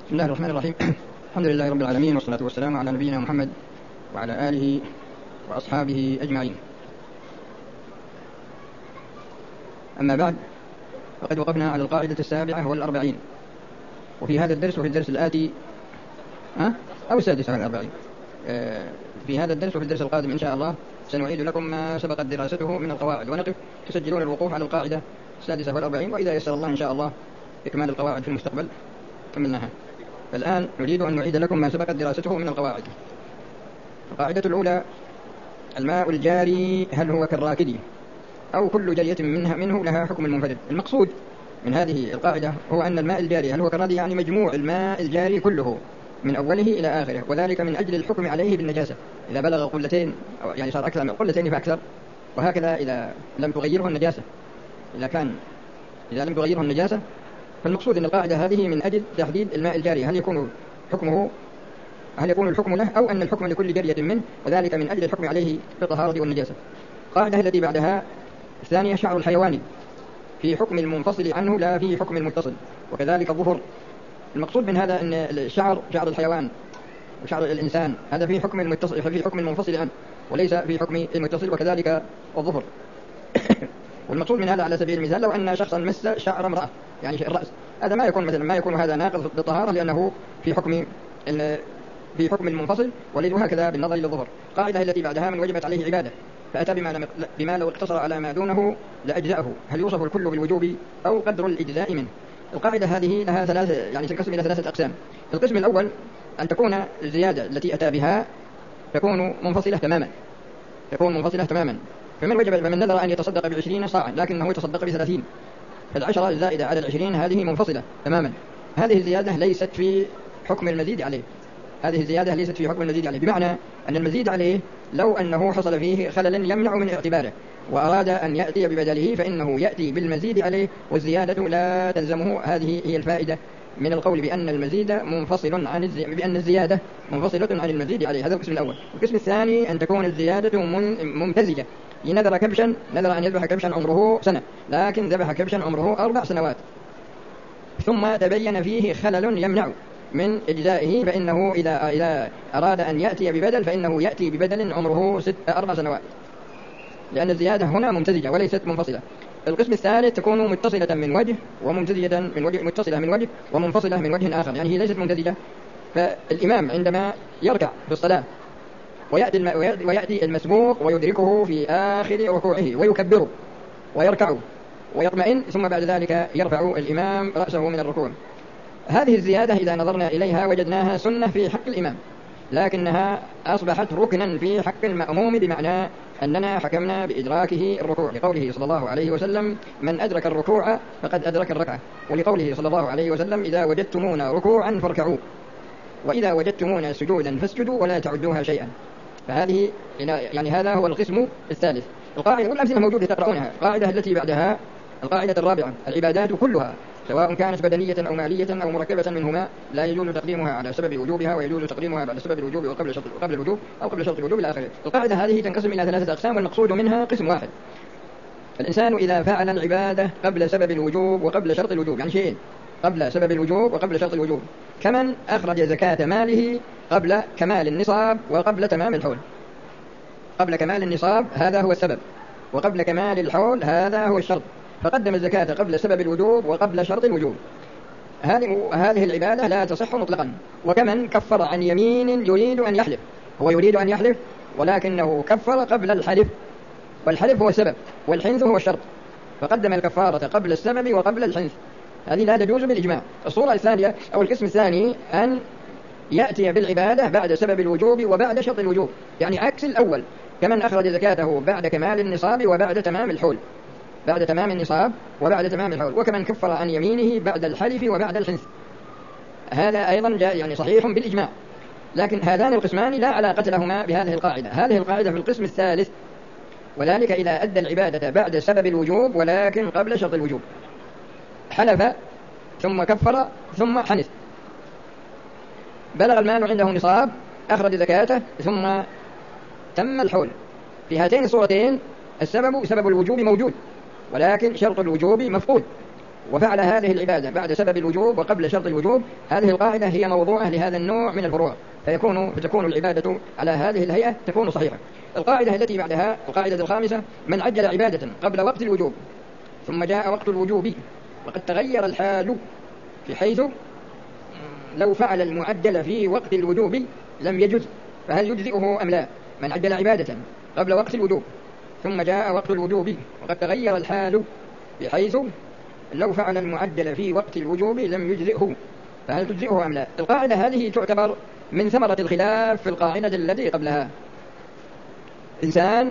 بسم الله الرحمن الرحيم. الحمد لله رب العالمين، والصلاة والسلام على نبينا محمد وعلى آله وأصحابه أجمعين. أما بعد، فقد وقفنا على القاعدة 47، وفي هذا الدرس وفي الدرس الآتي أو 46 في هذا الدرس وفي الدرس القادم إن شاء الله سنعيد لكم ما سبقت دراسته من القواعد، ونقف تسجلون الوقوف على القاعدة 46، وإذا يسر الله إن شاء الله إكمال القواعد في المستقبل كملناها. فالآن نريد أن نعيد لكم ما سبقت دراسته من القواعد. القاعدة الأولى: الماء الجاري هل هو كالراكد أو كل جرية منه لها حكم منفرد؟ المقصود من هذه القاعدة هو أن الماء الجاري هل هو كالراكد، يعني مجموع الماء الجاري كله من أوله إلى آخره، وذلك من أجل الحكم عليه بالنجاسة. إذا بلغ قلتين أو يعني صار أكثر من قلتين فأكثر، وهكذا إذا لم تغيره النجاسة. إذا لم تغيره النجاسة، فالمقصود أن القاعدة هذه من أجل تحديد الماء الجاري هل يكون الحكم له أو أن الحكم لكل جرية منه، وذلك من أجل الحكم عليه بالطهارة والنجاسة. القاعدة التي بعدها الثانية: شعر الحيوان في حكم المنفصل عنه لا في حكم المتصل، وكذلك الظفر. المقصود من هذا أن شعر الحيوان وشعر الإنسان هذا في حكم المتصل، في حكم المنفصل عنه وليس في حكم المتصل، وكذلك الظفر. والمقصود من هذا على سبيل المثال لو أن شخصا مس شعر امرأة، يعني الرأس، هذا ما يكون هذا ناقض بالطهارة، لأنه في حكم المنفصل، وهكذا بالنظر إلى الظهر. القاعدة التي بعدها: من وجبت عليه عبادة فأتى بما لو اقتصر على ما دونه لأجزأه، هل يوصف الكل بالوجوب أو قدر الإجزاء منه؟ القاعدة هذه لها تنقسم إلى 3 أقسام. القسم الأول: أن تكون الزيادة التي أتى بها تكون منفصلة تماما. فمن نذر أن يتصدق ب20 صاعا لكنه يتصدق ب30، ف10 الزائدة على 20 هذه منفصلة تماما. هذه الزيادة ليست في حكم المزيد عليه، بمعنى أن المزيد عليه لو أنه حصل فيه خلل يمنع من اعتباره وأراد أن يأتي ببدله فإنه يأتي بالمزيد عليه، والزيادة لا تلزمه. هذه هي الفائدة من القول بأن الزيادة منفصلة عن المزيد عليه. هذا القسم الأول. القسم الثاني: أن تكون الزيادة ممتزجة. نذر أن يذبح كبشا عمره سنة، لكن ذبح كبشا عمره 4 سنوات، ثم تبين فيه خلل يمنع من إجزائه، فإنه إذا أراد أن يأتي ببدل فإنه يأتي ببدل عمره 4 سنوات، لأن الزيادة هنا ممتزجة وليست منفصلة. القسم الثالث: تكون متصلة من وجه وممتزجة من وجه، متصلة من وجه ومنفصلة من وجه آخر، يعني هي ليست ممتزجة. فالإمام عندما يركع في الصلاة ويأتي المسبوق ويدركه في آخر ركوعه ويكبره ويركعه ويطمئن، ثم بعد ذلك يرفع الإمام رأسه من الركوع. هذه الزيادة إذا نظرنا إليها وجدناها سنة في حق الإمام، لكنها أصبحت ركنا في حق المأموم، بمعنى أننا حكمنا بإدراكه الركوع، لقوله صلى الله عليه وسلم: من أدرك الركوع فقد أدرك الركعة، ولقوله صلى الله عليه وسلم: إذا وجدتمونا ركوعا فاركعوا، وإذا وجدتمونا سجودا فاسجدوا ولا تعدوها شيئا. فهذه يعني هذا هو القسم الثالث. القاعدة والأمثلة موجودة تقرؤونها. القاعدة التي بعدها القاعدة الرابعة: العبادات كلها سواء كانت بدنية أو مالية أو مركبة منهما لا يجوز تقديمها على سبب وجوبها، ويجوز تقديمها بعد سبب الوجوب وقبل الوجوب أو قبل شرط الوجوب إلى آخره. القاعدة هذه تنقسم إلى 3 أقسام، والمقصود منها قسم واحد: الإنسان إذا فعل العبادة قبل سبب الوجوب وقبل شرط الوجوب، يعني شيئين: قبل سبب الوجوب وقبل شرط الوجوب، كمن أخرج زكاة ماله قبل كمال النصاب وقبل تمام الحول. قبل كمال النصاب هذا هو السبب، وقبل كمال الحول هذا هو الشرط، فقدم الزكاة قبل سبب الوجوب وقبل شرط الوجوب. هذه العبادة لا تصح مطلقا. وكمن كفر عن يمين يريد أن يحلف، هو يريد أن يحلف ولكنه كفر قبل الحلف، والحلف هو السبب والحنث هو الشرط، فقدم الكفارة قبل السبب وقبل الحنث. هذه لا تجوز بالإجماع. الصورة الثانية أو القسم الثاني: أن يأتي بالعبادة بعد سبب الوجوب وبعد شرط الوجوب، يعني عكس الأول، كمن أخرج زكاته بعد كمال النصاب وبعد تمام الحول، وكمن كفر عن يمينه بعد الحلف وبعد الحنث. هذا أيضا يعني صحيح بالإجماع، لكن هذان القسمان لا علاقة لهما بهذه القاعدة. هذه القاعدة في القسم الثالث، وذلك إذا أدى العبادة بعد سبب الوجوب ولكن قبل شرط الوجوب، حلف ثم كفر ثم حنث، بلغ المال عنده نصاب، أخرج زكاته ثم تم الحول. في هاتين الصورتين السبب سبب الوجوب موجود، ولكن شرط الوجوب مفقود، وفعل هذه العبادة بعد سبب الوجوب وقبل شرط الوجوب، هذه القاعدة هي موضوعة لهذا النوع من الفروع، فتكون العبادة على هذه الهيئة تكون صحيحة. القاعدة التي بعدها القاعدة الخامسة: من عجل عبادة قبل وقت الوجوب ثم جاء وقت الوجوب وقد تغير الحال، بحيث لو فعل المعجل في وقت الوجوب لم يجز، فهل يجزئه أم لا؟ من عجل عبادة قبل وقت الوجوب ثم جاء وقت الوجوب وقد تغير الحال، بحيث لو فعل المعجل في وقت الوجوب لم يجزئه، فهل تجزئه أم لا؟ القاعدة هذه تعتبر من ثمرة الخلاف في القاعدة التي قبلها. إنسان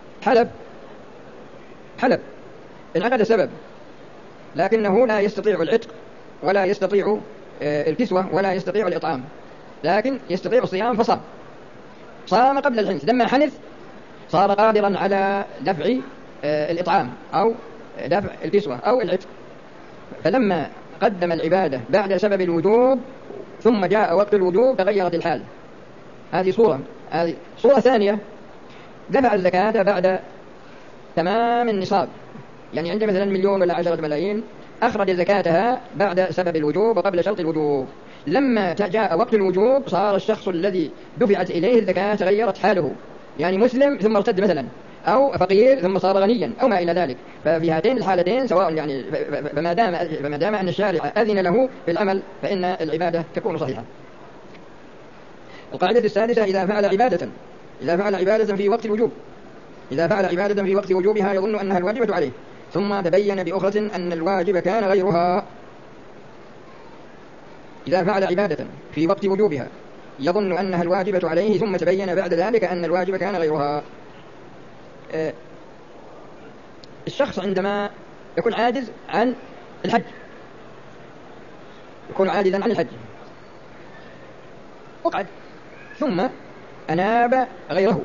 حلب انعقد سبب، لكنه لا يستطيع العتق ولا يستطيع الكسوة ولا يستطيع الإطعام، لكن يستطيع الصيام صام قبل الحنث، لما حنث صار قادرا على دفع الإطعام أو دفع الكسوة أو العتق، فلما قدم العبادة بعد سبب الوجوب ثم جاء وقت الوجوب تغيرت الحال. هذه صورة ثانية: دفع الزكاة بعد تمام النصاب، يعني عنده مثلا 1,000,000 ولا 10 ملايين، أخرج زكاتها بعد سبب الوجوب وقبل شرط الوجوب. لما جاء وقت الوجوب صار الشخص الذي دفعت إليه الزكاة تغيرت حاله، يعني مسلم ثم ارتد مثلا، أو فقير ثم صار غنيا أو ما إلى ذلك. ففي هاتين الحالتين سواء، يعني فما دام أن الشارع أذن له في العمل فإن العبادة تكون صحيحة. القاعدة السادسة: إذا فعل عبادة في وقت الوجوب، إذا فعل عبادة في وقت وجوبها يظن أنها الواجبة عليه، ثم تبين بأخرى أن الواجب كان غيرها. إذا فعل عبادة في وقت وجوبها يظن أنها الواجبة عليه، ثم تبين بعد ذلك أن الواجب كان غيرها. الشخص عندما يكون عاجز عن الحج، وقعد ثم أناب غيره،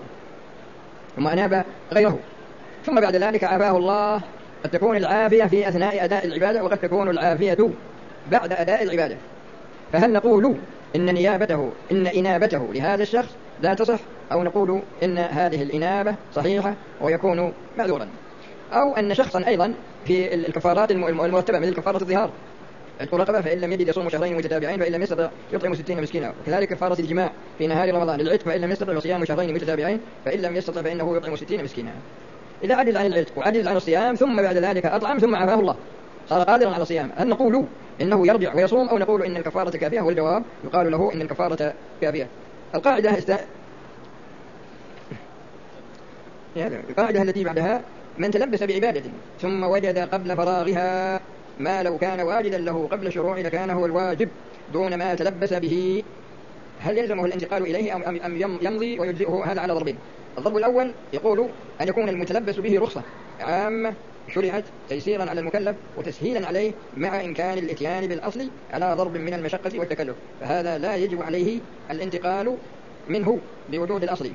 ثم بعد ذلك عافاه الله. قد تكون العافية في أثناء أداء العبادة، وقد تكون العافية بعد أداء العبادة، فهل نقول إن إنابته لهذا الشخص لا تصح، أو نقول إن هذه الإنابة صحيحة ويكون معذورا؟ أو أن شخصا أيضا في الكفارات المرتبة مثل كفارة الظهار، الرقبة فإن لم يجد يصوم شهرين متتابعين، فإن لم يستطع يطعم 60 مسكينا، وكذلك كفارة الجماع في نهار رمضان للعتق، فإن لم يستطع صيام شهرين متتابعين، فإن لم يستطع فإنه يطعم 60 مسكينا. إذا عجز عن العتق وعجز عن الصيام ثم بعد ذلك أطعم ثم عافاه الله صار قادرا على الصيام، هل نقول إنه يرجع ويصوم، أو نقول إن الكفارة كافية؟ والجواب يقال له إن الكفارة كافية. القاعدة التي بعدها: من تلبس بعبادة ثم وجد قبل فراغها ما لو كان واجدا له قبل شروع لكان هو الواجب دون ما تلبس به، هل يلزمه الانتقال إليه أم يمضي ويجزئه؟ هذا على ضربين. الضرب الأول يقول أن يكون المتلبس به رخصة عامة شرعت تيسيرا على المكلف وتسهيلا عليه مع إمكان الاتيان بالأصل على ضرب من المشقة والتكلف، فهذا لا يجب عليه الانتقال منه بوجود الأصل.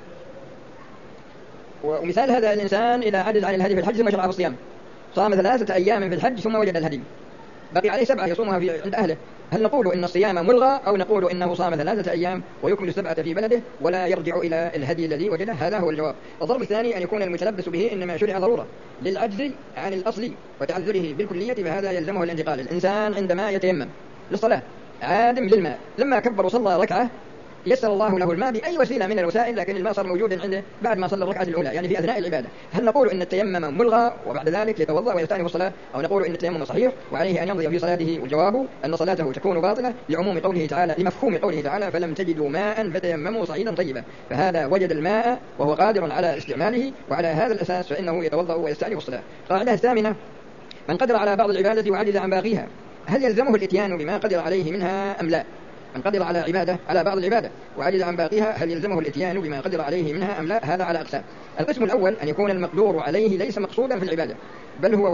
ومثال هذا: الإنسان إذا عجز عن الهدي في الحج ثم شرع في الصيام، صام 3 أيام في الحج ثم وجد الهدي، بقي عليه 7 يصومها عند أهله، هل نقول إن الصيام ملغى، أو نقول إنه صام 3 أيام ويكمل 7 في بلده ولا يرجع إلى الهدي الذي وجده؟ هذا هو الجواب. الضرب الثاني: أن يكون المتلبس به إنما شرع ضرورة للعجز عن الأصل وتعذره بالكلية، فهذا يلزمه الانتقال. الإنسان عندما يتيمم للصلاة عادم للماء، لما كبر وصلى ركعة يسر الله له الماء بأي وسيلة من الوسائل، لكن الماء صار موجودا عنده بعد ما صلى الركعة الأولى، يعني في أثناء العبادة، هل نقول إن التيمم ملغى وبعد ذلك يتوضأ ويستأنف الصلاة، أو نقول إن التيمم صحيح وعليه أن يمضي في صلاته؟ والجواب أن صلاته تكون باطلة لمفهوم قوله تعالى: فلم تجدوا ماء فتيمموا صعيدا طيبا، فهذا وجد الماء وهو قادر على استعماله، وعلى هذا الأساس فإنه يتوضأ ويستأنف الصلاة. القاعدة الثامنة: من قدر على بعض العبادة وعجز عن باقيها، هل يلزمه الاتيان بما قدر عليه منها أم لا؟ من قدر على بعض العبادة وعجز عن باقيها، هل يلزمه الاتيان بما قدر عليه منها أم لا؟ هذا على أقسام. القسم الأول: أن يكون المقدور عليه ليس مقصودا في العبادة، بل هو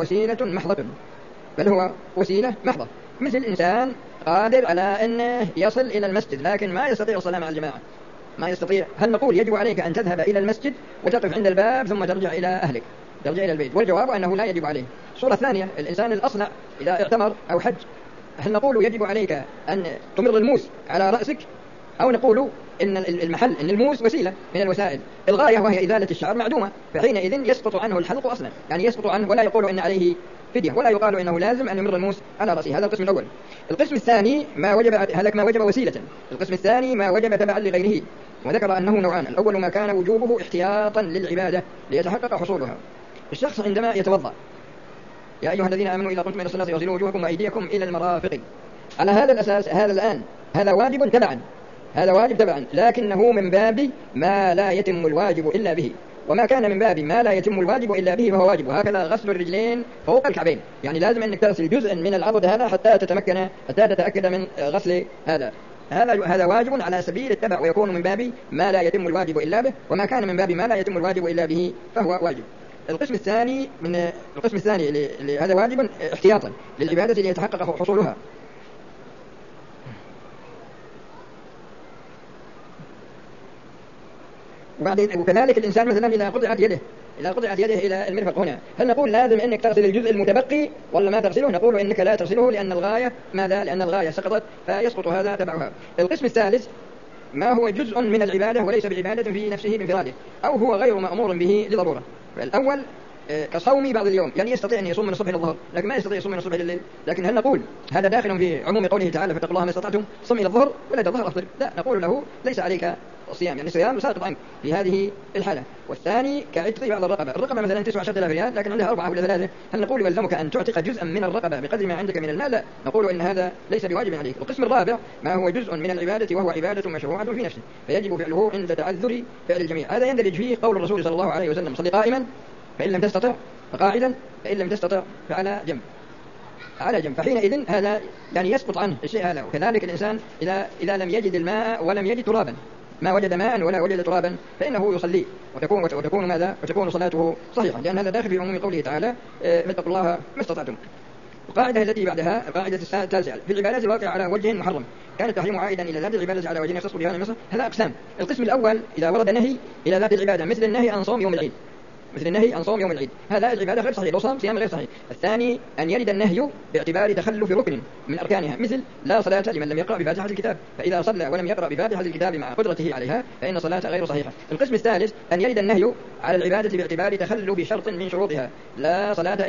وسيلة محضة، مثل الإنسان قادر على أن يصل إلى المسجد لكن ما يستطيع الصلاة مع الجماعة، ما يستطيع، هل نقول يجب عليك أن تذهب إلى المسجد وتقف عند الباب ثم ترجع إلى أهلك، ترجع إلى البيت؟ والجواب أنه لا يجب عليه. الصورة الثانية: الإنسان الأصنع إذا اعتمر أو حج، هل نقول يجب عليك أن تمر الموس على رأسك، أو نقول إن إن الموس وسيلة من الوسائل، الغاية وهي إزالة الشعر معدومة، فحينئذ يسقط عنه الحلق أصلا، يعني يسقط عنه، ولا يقول إن عليه فدية، ولا يقال إنه لازم أن يمر الموس على رأسه. هذا القسم الأول. القسم الثاني ما وجب، هذاك ما وجب وسيلة. القسم الثاني ما وجب تبعا لغيره، وذكر أنه نوعان. الأول ما كان وجوبه احتياطا للعبادة ليتحقق حصولها. الشخص عندما يتوضأ، يا أيها الذين آمنوا إذا قمتم إلى الصلاة فاغسلوا وجوهكم وأيديكم إلى المرافق، على هذا الأساس هذا الآن هذا واجب تبعا، هذا واجب تبعا، لكنه من باب ما لا يتم الواجب إلا به، وما كان من باب ما لا يتم الواجب إلا به فهو واجب. وهكذا غسل الرجلين فوق الكعبين، يعني لازم أنك تغسل جزء من العضد هذا حتى تتأكد من غسل هذا واجب على سبيل التبع، ويكون من باب ما لا يتم الواجب إلا به، وما كان من باب ما لا يتم الواجب إلا به فهو واجب. القسم الثاني هذا واجب احتياطا للعبادة ليتحقق حصولها. وبعدين وكذلك الإنسان مثلا إذا قطعت يده إلى المرفق هنا، هل نقول لازم إنك تغسل الجزء المتبقي ولا ما تغسله؟ نقول إنك لا تغسله لأن الغاية سقطت فيسقط هذا تبعها. القسم الثالث ما هو جزء من العبادة وليس بعبادة في نفسه بانفراده، أو هو غير مأمور به لضرورة. الأول كصوم بعض اليوم، يعني يستطيع أن يصوم من الصبح إلى الظهر لكن ما يستطيع يصوم من الصبح إلى الليل. لكن هل نقول هذا داخل في عموم قوله تعالى فاتقوا الله ما استطعتم، صم إلى الظهر ولا إلى الظهر أفضل؟ لا، نقول له ليس عليك الصيام، يعني الصيام ساقط عنك في هذه الحالة. والثاني كعتق بعض الرقبة مثلا 19,000 ريال لكن عندها 4 ولا 3، هل نقول يلزمك أن تعتق جزءا من الرقبة بقدر ما عندك من المال؟ لا، نقول إن هذا ليس بواجب عليك. القسم الرابع ما هو جزء من العبادة وهو عبادة مشروعة في نفسه فيجب فعله عند تعذر فعل الجميع. هذا يندرج فيه قول الرسول صلى الله عليه وسلم صل قائما فإن لم تستطع فقاعدا فإن لم تستطع فعلى جنب. فحينئذ هذا يعني يسقط عنه الشيء هذا. وكذلك الإنسان إذا لم يجد الماء ولم يجد ترابا، ما وجد ماء ولا وجد ترابا فإنه يصلي وتكون ماذا؟ وتكون صلاته صحيحة، لأن هذا داخل في عموم قوله تعالى فاتقوا الله ما استطعتم. القاعدة التي بعدها القاعدة التاسعة في العبادات الواقعة على وجه محرم كان التحريم عائدا إلى ذات العبادة على وجه يختص بها النص. هذا أقسام. القسم الأول إذا ورد نهي إلى ذات العبادة مثل النهي عن صوم يوم العيد، هذا العبادة غير صحيح، لو صام صيام غير صحيح. الثاني أن يرد النهي باعتبار تخلف ركن من أركانها مثل لا صلاة لمن لم يقرأ بفاتحة الكتاب، فإذا صلى ولم يقرأ بفاتحة الكتاب مع قدرته عليها فإن صلاة غير صحيحة. القسم الثالث أن يرد النهي على العبادة باعتبار تخلف شرط من شروطها، لا صلاة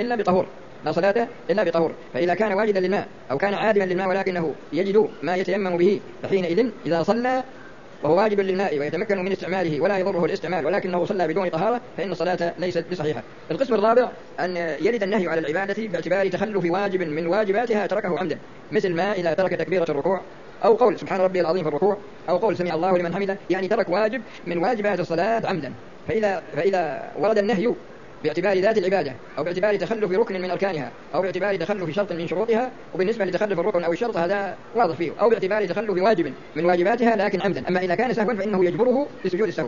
إلا بطهور، فإذا كان واجدا للماء أو كان عادما للماء ولكنه يجد ما يتيمم به فحينئذ إذا صلى وهو واجب للماء ويتمكن من استعماله ولا يضره الاستعمال ولكنه صلى بدون طهارة فإن الصلاة ليست بصحيحة. القسم الرابع أن يرد النهي على العبادة باعتبار تخلف واجب من واجباتها تركه عمدا، مثل ما إذا ترك تكبيرة الركوع أو قول سبحان ربي العظيم في الركوع أو قول سمع الله لمن حمده، يعني ترك واجب من واجبات الصلاة عمدا. فإذا ورد النهي باعتبار ذات العبادة أو باعتبار تخلف ركن من أركانها أو باعتبار تخلف شرط من شروطها، وبالنسبة لتخلف الركن أو الشرط هذا واضح فيه، أو باعتبار تخلف واجب من واجباتها لكن عمدا. أما إذا كان سهوا فإنه يجبره بسجود السهو،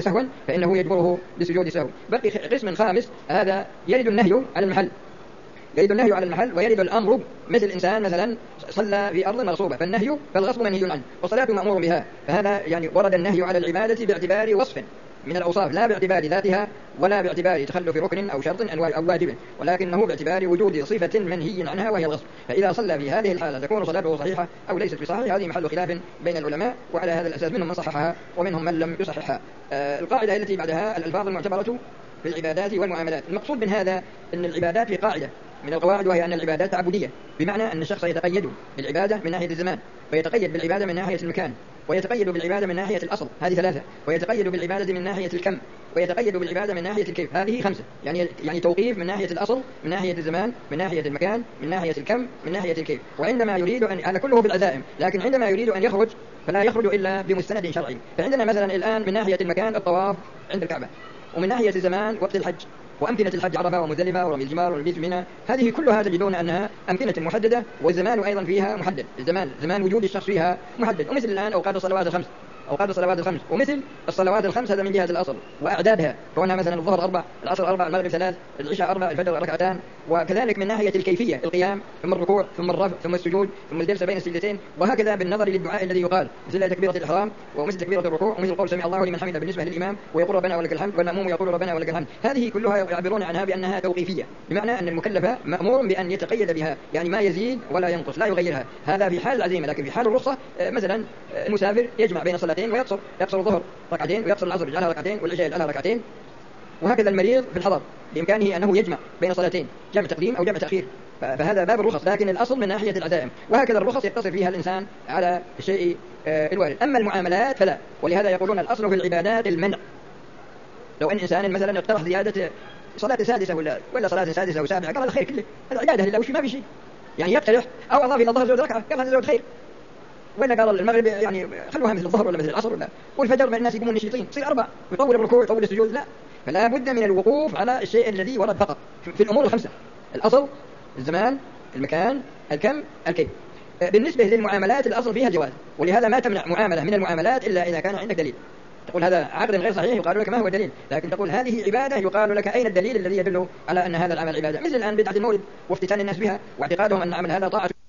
بقي قسم خامس هذا يرد النهي على المحل ويرد الأمر، مثل الإنسان مثلا صلى في أرض مغصوبة فالغصب منهي عنه والصلاة مأمور بها، فهذا يعني ورد النهي على العبادة باعتبار وصف من الأوصاف لا باعتبار ذاتها ولا باعتبار تخلف ركن أو شرط أو واجب، ولكنه باعتبار وجود صفة منهي عنها وهي الغصب. فإذا صلى في هذه الحالة تكون صلاته صحيحة أو ليست بصحيحة، هذه محل خلاف بين العلماء، وعلى هذا الأساس منهم من صححها ومنهم من لم يصححها. القاعدة التي بعدها الألفاظ المعتبرة في العبادات والمعاملات. المقصود من هذا أن العبادات في قاعدة من القواعد، وهي أن العبادات تعبدية، بمعنى أن الشخص يتقيد بالعبادة من ناحية الزمان، ويتقيد بالعبادة من ناحية المكان، ويتقيد بالعبادة من ناحية الأصل، هذه 3، ويتقيد بالعبادة من ناحية الكم، ويتقيد بالعبادة من ناحية الكيف، هذه 5. يعني توقيف من ناحية الأصل، من ناحية الزمان، من ناحية المكان، من ناحية الكم، من ناحية الكيف. وعندما يريد أن هذا كله بالعزائم، لكن عندما يريد أن يخرج فلا يخرج إلا بمستند شرعي. فعندنا مثلا الآن من ناحية المكان الطواف عند الكعبة، ومن ناحية الزمان وقت الحج، وأمكنة الحج عرفة ومزدلفة ورمي الجمار والمبيت منى، هذه كلها تجدون أنها أمكنة محددة، والزمان أيضا فيها محدد، زمان وجود الشخص فيها محدد. ومثل الآن أوقات الصلوات الخمس، ومثل الصلوات الخمس هذا من جهة الأصل وأعدادها، كونها مثلا الظهر 4، العصر 4، المغرب 3، العشاء 4، الفجر 2، وكذلك من ناحية الكيفية القيام ثم الركوع ثم الرفع ثم السجود ثم الجلسة بين السجدتين، وهكذا بالنظر للدعاء الذي يقال مثل تكبيرة الإحرام ومثل تكبيرة الركوع ومثل قول سمع الله لمن حمده بالنسبة للإمام ويقول ربنا ولك الحمد، والمأموم يقول ربنا ولك الحمد. هذه كلها يعبرون عنها بأنها توقيفية، بمعنى أن المكلف مأمور بأن يتقيد بها، يعني ما يزيد ولا ينقص لا يغيرها، هذا في حال العزيمة. لكن في حال الرخصة مثلا المسافر يجمع بين الصلاتين ويقصر الظهر ركعتين ويقصر العصر يجعلها ركعتين والعشاء يجعلها ركعتين، وهكذا المريض في الحضر بإمكانه أنه يجمع بين صلاتين، جمع تقديم أو جمع تأخير، فهذا باب الرخص، لكن الأصل من ناحية العزائم، وهكذا الرخص يقتصر فيها الإنسان على الشيء الوارد. أما المعاملات فلا، ولهذا يقولون الأصل في العبادات المنع. لو أن إنسان مثلا اقترح زيادة صلاة سادسة ولا صلاة سادسة وسابعة، قال الخير كله، العبادة لله وش ما في شيء، يعني يقترح أو أضاف إلى الظهر زود ركعة، قال هذا زود خير، ولا قال المغرب يعني خلوها مثل الظهر ولا مثل العصر، ولا والفجر من الناس يقومون نشيطين تصير 4 ويطول الركوع يطول السجود، لا، فلا بد من الوقوف على الشيء الذي ورد فقط في الأمور الخمسة: الأصل، الزمان، المكان، الكم، الكيف. بالنسبة للمعاملات الأصل فيها الجواز، ولهذا ما تمنع معاملة من المعاملات إلا إذا كان عندك دليل. تقول هذا عقد غير صحيح، يقال لك ما هو الدليل، لكن تقول هذه عبادة، يقال لك أين الدليل الذي يدل على أن هذا العمل عبادة. مثل الآن بدعة المولد وافتتان الناس بها واعتقادهم أن عمل هذا طاعة.